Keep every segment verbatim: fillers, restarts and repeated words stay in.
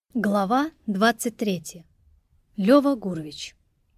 Глава двадцать третья. Лёва Гурович.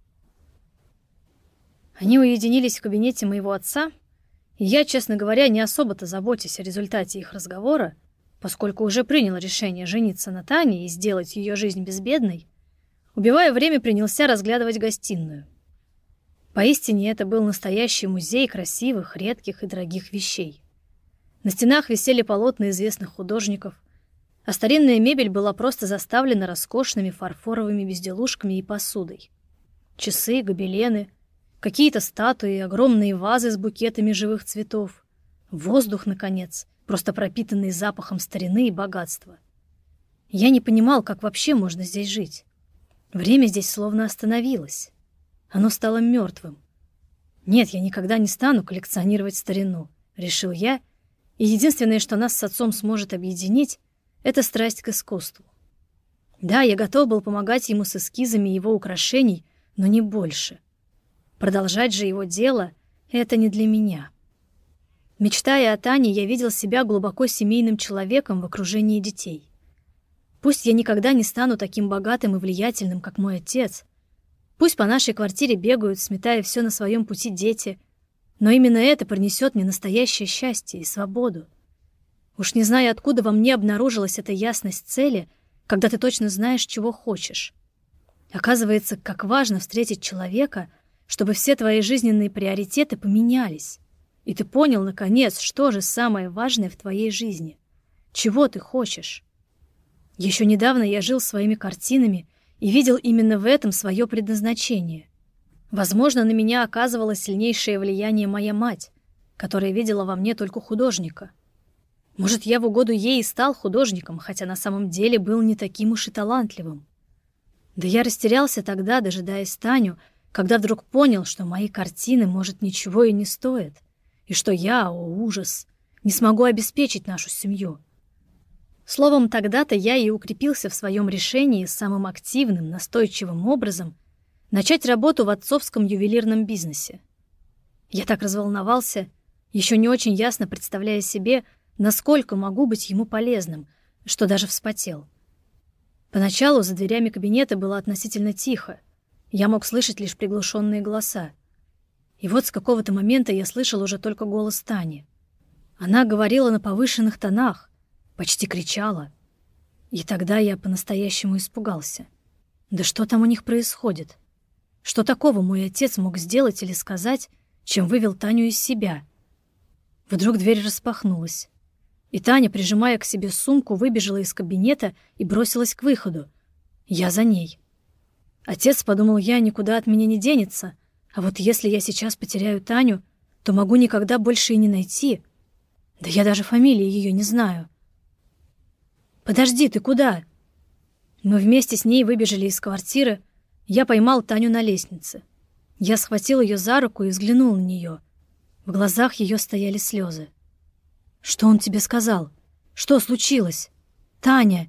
Они уединились в кабинете моего отца, и я, честно говоря, не особо-то заботясь о результате их разговора, поскольку уже принял решение жениться на Тане и сделать ее жизнь безбедной, убивая время, принялся разглядывать гостиную. Поистине это был настоящий музей красивых, редких и дорогих вещей. На стенах висели полотна известных художников, а старинная мебель была просто заставлена роскошными фарфоровыми безделушками и посудой. Часы, гобелены, какие-то статуи, огромные вазы с букетами живых цветов. Воздух, наконец, просто пропитанный запахом старины и богатства. Я не понимал, как вообще можно здесь жить. Время здесь словно остановилось. Оно стало мертвым. Нет, я никогда не стану коллекционировать старину, решил я, и единственное, что нас с отцом сможет объединить, это страсть к искусству. Да, я готов был помогать ему с эскизами его украшений, но не больше. Продолжать же его дело — это не для меня. Мечтая о Тане, я видел себя глубоко семейным человеком в окружении детей. Пусть я никогда не стану таким богатым и влиятельным, как мой отец, пусть по нашей квартире бегают, сметая все на своем пути дети, но именно это принесет мне настоящее счастье и свободу. Уж не знаю, откуда во мне обнаружилась эта ясность цели, когда ты точно знаешь, чего хочешь. Оказывается, как важно встретить человека, чтобы все твои жизненные приоритеты поменялись, и ты понял, наконец, что же самое важное в твоей жизни, чего ты хочешь. Еще недавно я жил своими картинами и видел именно в этом свое предназначение. Возможно, на меня оказывало сильнейшее влияние моя мать, которая видела во мне только художника. Может, я в угоду ей и стал художником, хотя на самом деле был не таким уж и талантливым. Да я растерялся тогда, дожидаясь Таню, когда вдруг понял, что мои картины, может, ничего и не стоят, и что я, о ужас, не смогу обеспечить нашу семью. Словом, тогда-то я и укрепился в своем решении самым активным, настойчивым образом начать работу в отцовском ювелирном бизнесе. Я так разволновался, еще не очень ясно представляя себе, насколько могу быть ему полезным, что даже вспотел. Поначалу за дверями кабинета было относительно тихо. Я мог слышать лишь приглушенные голоса. И вот с какого-то момента я слышал уже только голос Тани. Она говорила на повышенных тонах, почти кричала. И тогда я по-настоящему испугался. Да что там у них происходит? Что такого мой отец мог сделать или сказать, чем вывел Таню из себя? Вдруг дверь распахнулась. И Таня, прижимая к себе сумку, выбежала из кабинета и бросилась к выходу. Я за ней. Отец, подумал я, никуда от меня не денется, а вот если я сейчас потеряю Таню, то могу никогда больше и не найти. Да я даже фамилии ее не знаю. «Подожди, ты куда?» Мы вместе с ней выбежали из квартиры. Я поймал Таню на лестнице. Я схватил ее за руку и взглянул на нее. В глазах ее стояли слезы. «Что он тебе сказал? Что случилось? Таня!»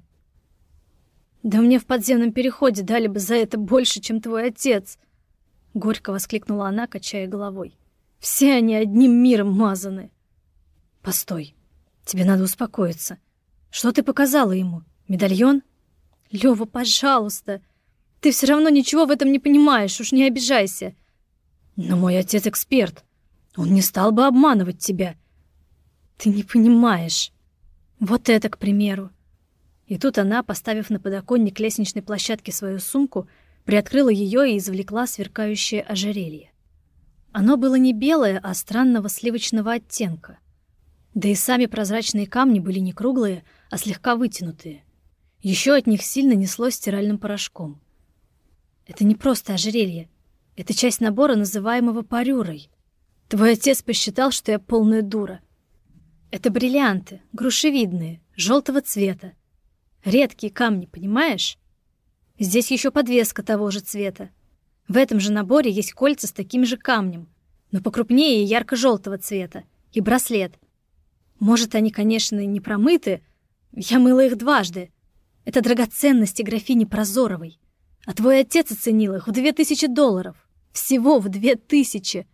«Да мне в подземном переходе дали бы за это больше, чем твой отец!» Горько воскликнула она, качая головой. «Все они одним миром мазаны!» «Постой, тебе надо успокоиться. Что ты показала ему? Медальон?» «Лёва, пожалуйста! Ты все равно ничего в этом не понимаешь, уж не обижайся!» «Но мой отец эксперт. Он не стал бы обманывать тебя!» «Ты не понимаешь. Вот это, к примеру». И тут она, поставив на подоконник лестничной площадки свою сумку, приоткрыла ее и извлекла сверкающее ожерелье. Оно было не белое, а странного сливочного оттенка. Да и сами прозрачные камни были не круглые, а слегка вытянутые. Еще от них сильно несло стиральным порошком. Это не просто ожерелье. Это часть набора, называемого парюрой. Твой отец посчитал, что я полная дура. Это бриллианты, грушевидные, желтого цвета. Редкие камни, понимаешь? Здесь еще подвеска того же цвета. В этом же наборе есть кольца с таким же камнем, но покрупнее и ярко-желтого цвета, и браслет. Может, они, конечно, и не промыты. Я мыла их дважды. Это драгоценности графини Прозоровой. А твой отец оценил их в две тысячи долларов. Всего в две тысячи.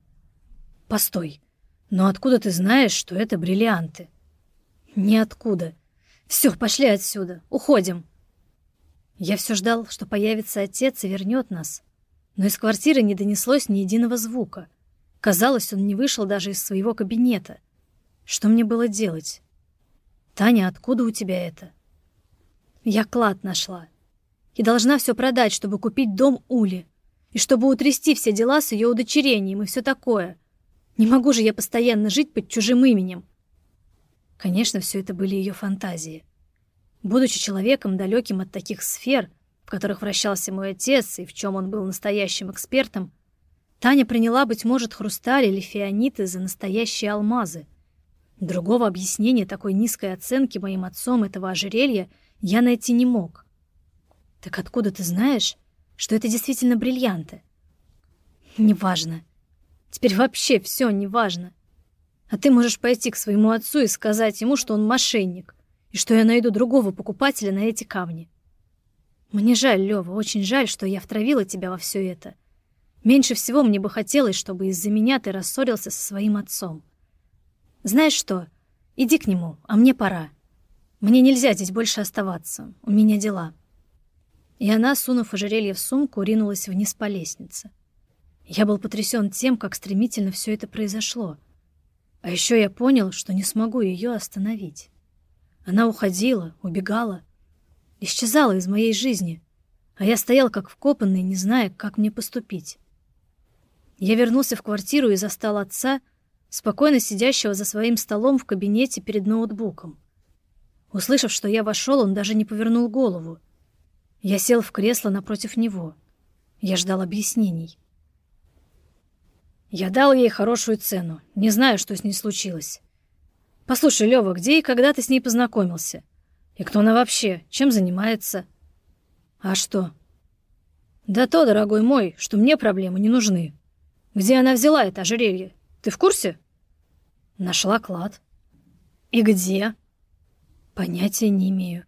Постой. Но откуда ты знаешь, что это бриллианты? Ниоткуда. Все, пошли отсюда. Уходим. Я все ждал, что появится отец и вернет нас, но из квартиры не донеслось ни единого звука. Казалось, он не вышел даже из своего кабинета. Что мне было делать? «Таня, откуда у тебя это?» «Я клад нашла. И должна все продать, чтобы купить дом Ули. И чтобы утрясти все дела с ее удочерением и все такое. Не могу же я постоянно жить под чужим именем». Конечно, все это были ее фантазии. Будучи человеком, далеким от таких сфер, в которых вращался мой отец и в чем он был настоящим экспертом, Таня приняла, быть может, хрусталь или фианиты за настоящие алмазы. Другого объяснения такой низкой оценки моим отцом этого ожерелья я найти не мог. «Так откуда ты знаешь, что это действительно бриллианты?» «Неважно. Теперь вообще все неважно. А ты можешь пойти к своему отцу и сказать ему, что он мошенник, и что я найду другого покупателя на эти камни. Мне жаль, Лёва, очень жаль, что я втравила тебя во все это. Меньше всего мне бы хотелось, чтобы из-за меня ты рассорился со своим отцом. Знаешь что, иди к нему, а мне пора. Мне нельзя здесь больше оставаться, у меня дела». И она, сунув ожерелье в сумку, ринулась вниз по лестнице. Я был потрясен тем, как стремительно все это произошло. А еще я понял, что не смогу ее остановить. Она уходила, убегала, исчезала из моей жизни, а я стоял как вкопанный, не зная, как мне поступить. Я вернулся в квартиру и застал отца, спокойно сидящего за своим столом в кабинете перед ноутбуком. Услышав, что я вошел, он даже не повернул голову. Я сел в кресло напротив него. Я ждал объяснений. Я дал ей хорошую цену, не знаю, что с ней случилось. Послушай, Лёва, где и когда ты с ней познакомился? И кто она вообще? Чем занимается? А что? Да то, дорогой мой, что мне проблемы не нужны. Где она взяла это ожерелье? Ты в курсе? Нашла клад. И где? Понятия не имею.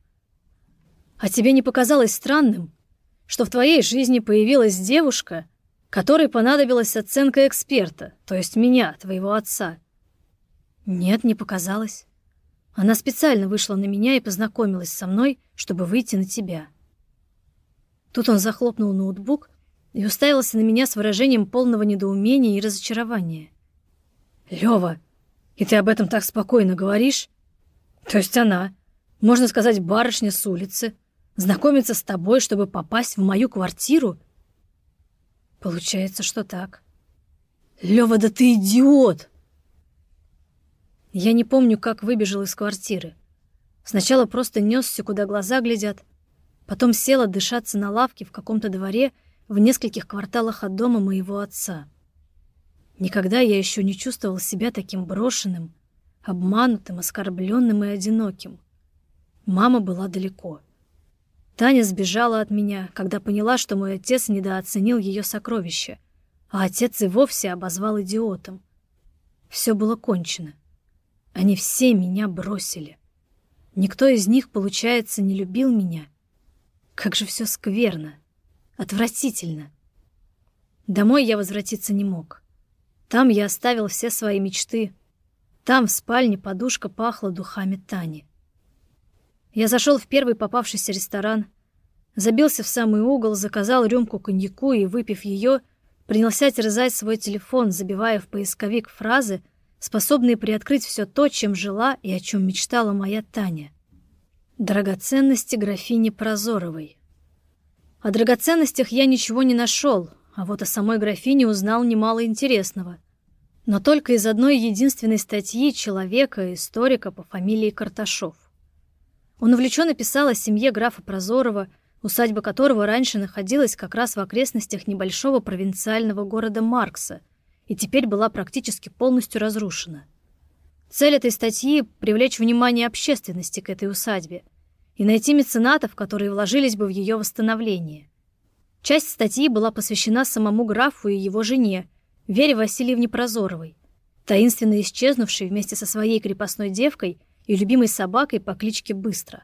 А тебе не показалось странным, что в твоей жизни появилась девушка, которой понадобилась оценка эксперта, то есть меня, твоего отца? Нет, не показалось. Она специально вышла на меня и познакомилась со мной, чтобы выйти на тебя. Тут он захлопнул ноутбук и уставился на меня с выражением полного недоумения и разочарования. «Лёва, и ты об этом так спокойно говоришь? То есть она, можно сказать, барышня с улицы, знакомится с тобой, чтобы попасть в мою квартиру?» Получается, что так. «Лёва, да ты идиот!» Я не помню, как выбежал из квартиры. Сначала просто нёсся, куда глаза глядят, потом сел отдышаться на лавке в каком-то дворе в нескольких кварталах от дома моего отца. Никогда я еще не чувствовал себя таким брошенным, обманутым, оскорбленным и одиноким. Мама была далеко. Таня сбежала от меня, когда поняла, что мой отец недооценил ее сокровища, а отец и вовсе обозвал идиотом. Все было кончено. Они все меня бросили. Никто из них, получается, не любил меня. Как же все скверно, отвратительно. Домой я возвратиться не мог. Там я оставил все свои мечты. Там, в спальне, подушка пахла духами Тани. Я зашел в первый попавшийся ресторан, забился в самый угол, заказал рюмку коньяку и, выпив ее, принялся терзать свой телефон, забивая в поисковик фразы, способные приоткрыть все то, чем жила и о чем мечтала моя Таня. Драгоценности графини Прозоровой. О драгоценностях я ничего не нашел, а вот о самой графине узнал немало интересного. Но только из одной единственной статьи человека, историка по фамилии Карташов. Он увлеченно писал о семье графа Прозорова, усадьба которого раньше находилась как раз в окрестностях небольшого провинциального города Маркса и теперь была практически полностью разрушена. Цель этой статьи — привлечь внимание общественности к этой усадьбе и найти меценатов, которые вложились бы в ее восстановление. Часть статьи была посвящена самому графу и его жене, Вере Васильевне Прозоровой, таинственно исчезнувшей вместе со своей крепостной девкой и любимой собакой по кличке Быстро.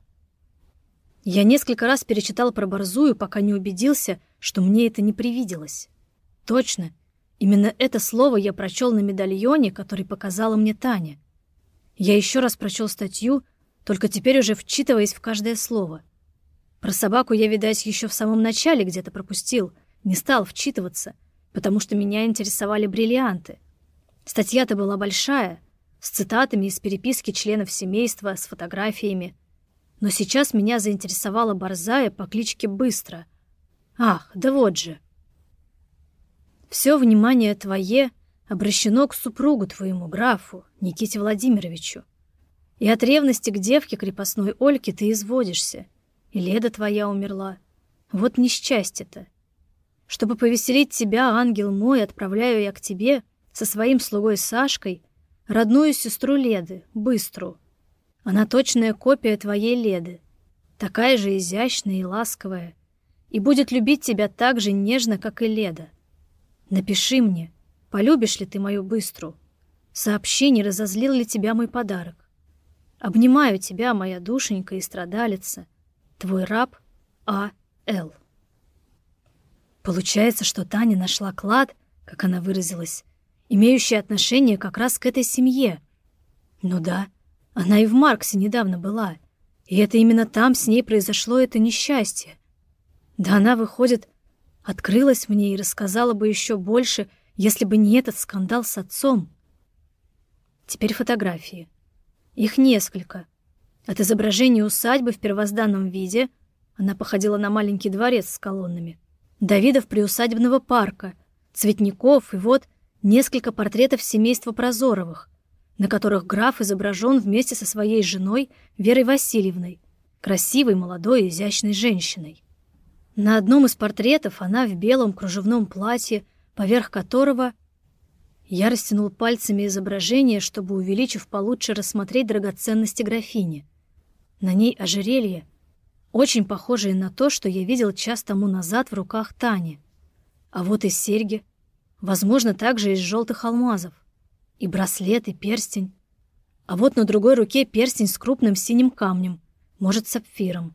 Я несколько раз перечитал про Борзую, пока не убедился, что мне это не привиделось. Точно, именно это слово я прочел на медальоне, который показала мне Таня. Я еще раз прочел статью, только теперь уже вчитываясь в каждое слово. Про собаку я, видать, еще в самом начале где-то пропустил, не стал вчитываться, потому что меня интересовали бриллианты. Статья-то была большая, с цитатами из переписки членов семейства, с фотографиями. Но сейчас меня заинтересовала борзая по кличке Быстро. Ах, да вот же. Все внимание твое обращено к супругу твоему, графу, Никите Владимировичу. И от ревности к девке крепостной Ольке ты изводишься. И Леда твоя умерла. Вот несчастье-то. Чтобы повеселить тебя, ангел мой, отправляю я к тебе со своим слугой Сашкой родную сестру Леды, Быстру. Она точная копия твоей Леды, такая же изящная и ласковая, и будет любить тебя так же нежно, как и Леда. Напиши мне, полюбишь ли ты мою Быстру? Сообщи, не разозлил ли тебя мой подарок. Обнимаю тебя, моя душенька и страдалица, твой раб А. Л. Получается, что Таня нашла клад, как она выразилась, имеющий отношение как раз к этой семье. Ну да, она и в Марксе недавно была, и это именно там с ней произошло это несчастье. Да она, выходит, открылась мне и рассказала бы еще больше, если бы не этот скандал с отцом. Теперь фотографии. Их несколько. От изображения усадьбы в первозданном виде, она походила на маленький дворец с колоннами, до видов приусадебного парка, цветников и вот несколько портретов семейства Прозоровых, на которых граф изображен вместе со своей женой Верой Васильевной, красивой, молодой, изящной женщиной. На одном из портретов она в белом кружевном платье, поверх которого я растянул пальцами изображение, чтобы, увеличив, получше рассмотреть драгоценности графини. На ней ожерелье, очень похожее на то, что я видел час тому назад в руках Тани. А вот и серьги, возможно, также из желтых алмазов, и браслет, и перстень. А вот на другой руке перстень с крупным синим камнем, может, сапфиром.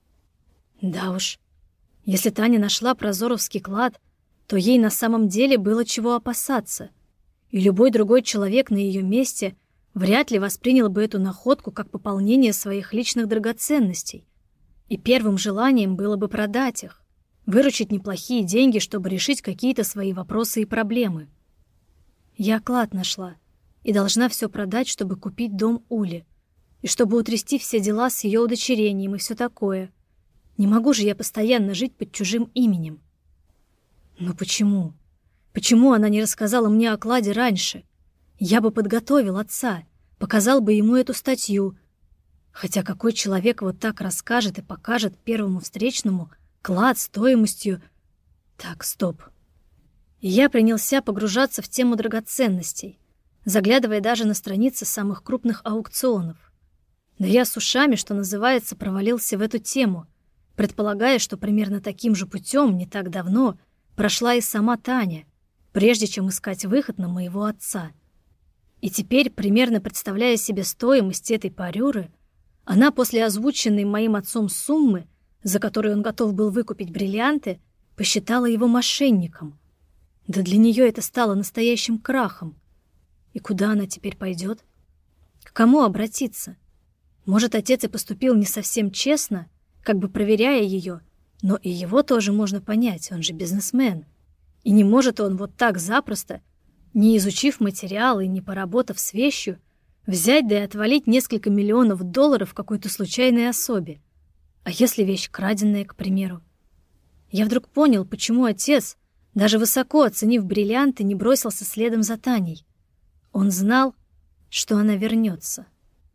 Да уж, если Таня нашла прозоровский клад, то ей на самом деле было чего опасаться, и любой другой человек на ее месте вряд ли воспринял бы эту находку как пополнение своих личных драгоценностей, и первым желанием было бы продать их, выручить неплохие деньги, чтобы решить какие-то свои вопросы и проблемы. Я клад нашла и должна все продать, чтобы купить дом Ули, и чтобы утрясти все дела с ее удочерением и все такое. Не могу же я постоянно жить под чужим именем. Но почему? Почему она не рассказала мне о кладе раньше? Я бы подготовил отца, показал бы ему эту статью. Хотя какой человек вот так расскажет и покажет первому встречному клад стоимостью... Так, стоп. И я принялся погружаться в тему драгоценностей, заглядывая даже на страницы самых крупных аукционов. Но я с ушами, что называется, провалился в эту тему, предполагая, что примерно таким же путем не так давно прошла и сама Таня, прежде чем искать выход на моего отца. И теперь, примерно представляя себе стоимость этой парюры, она после озвученной моим отцом суммы, за которую он готов был выкупить бриллианты, посчитала его мошенником. Да для нее это стало настоящим крахом. И куда она теперь пойдет? К кому обратиться? Может, отец и поступил не совсем честно, как бы проверяя ее, но и его тоже можно понять, он же бизнесмен. И не может он вот так запросто, не изучив материалы и не поработав с вещью, взять да и отвалить несколько миллионов долларов какой-то случайной особе. А если вещь краденая, к примеру? Я вдруг понял, почему отец, даже высоко оценив бриллианты, не бросился следом за Таней. Он знал, что она вернется.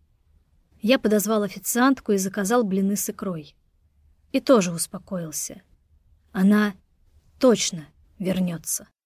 Я подозвал официантку и заказал блины с икрой. И тоже успокоился. Она точно вернется.